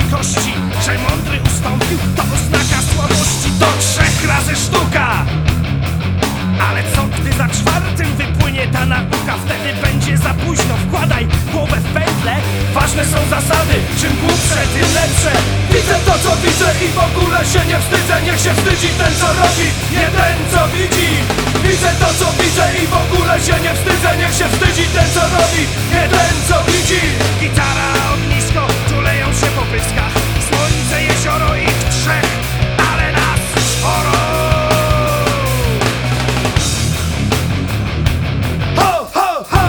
kości. Że mądry ustąpił, to oznaka słabości. To 3 razy sztuka. Ale co gdy za 4 wypłynie ta nauka? Wtedy będzie za późno, wkładaj głowę w pętlę. Ważne są zasady, czym głupsze, tym lepsze. Widzę to co widzę i w ogóle się nie wstydzę. Niech się wstydzi ten co robi, nie ten co widzi. Widzę to co widzę i w ogóle się nie wstydzę. Niech się wstydzi ten co robi, nie ten co widzi. Gitara, ognisko, tuleją się po pyskach. Słońce, jezioro, ich 3, ale nas 4. Ho, ho, ho!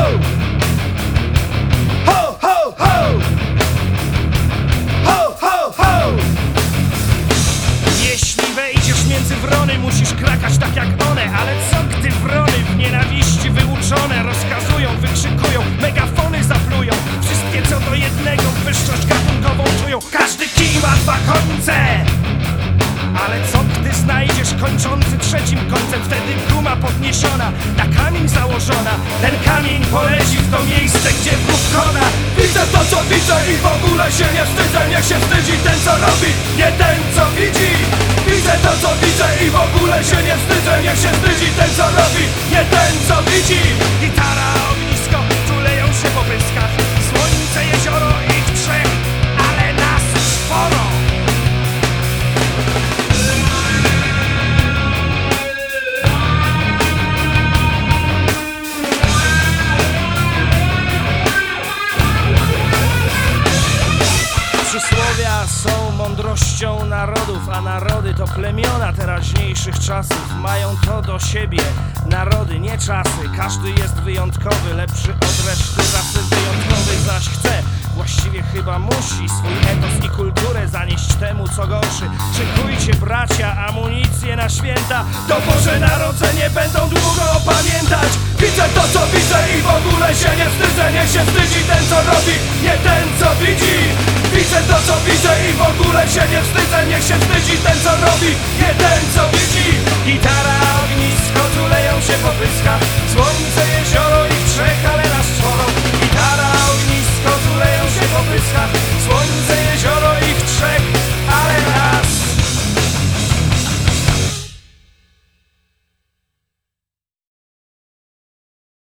Ho, ho, ho! Ho, ho, ho! Jeśli wejdziesz między wrony, musisz krakać tak jak one. Ale co gdy wrony w nienawiści wyuczone rozkazują, wykrzykują, megafony zaplują. Wszystkie co do jednego wyższość gatunkową czują. Każdy kij ma 2 końce. Ale co gdy znajdziesz kończący 3 końcem? Wtedy guma podniesiona, na kamień założona. Ten kamień poleci w to miejsce, gdzie wróg kona. Widzę to co widzę i w ogóle się nie wstydzę. Niech się wstydzi ten co robi, nie ten co widzi. Widzę to co widzę i w ogóle się nie wstydzę. Niech się wstydzi ten co robi, nie ten co widzi. Gitara, ognisko, tuleją się po pyskach. Słońce, jezioro, ich 3, ale nas 4. Przysłowia są mądrością narodów, a narody to plemiona teraźniejszych czasów. Mają to do siebie, narody, nie czasy. Każdy jest wyjątkowy, lepszy od reszty rasy wyjątkowej, zaś chce, właściwie chyba musi, swój etos i kulturę zanieść temu co gorszy. Szykujcie bracia, amunicję na święta, To Boże Narodzenie będą długo pamiętać. Widzę to co widzę i w ogóle się nie wstydzę. Niech się wstydzi ten co robi, nie ten co widzi. Widzę to co widzę i w ogóle się nie wstydzę. Niech się wstydzi ten co robi, nie ten co widzi. Gitara, ognisko, tuleją się po pyskach. Słońce, jezioro, ich 3, ale nas 4. Gitara, ognisko, tuleją się po pyskach. Słońce,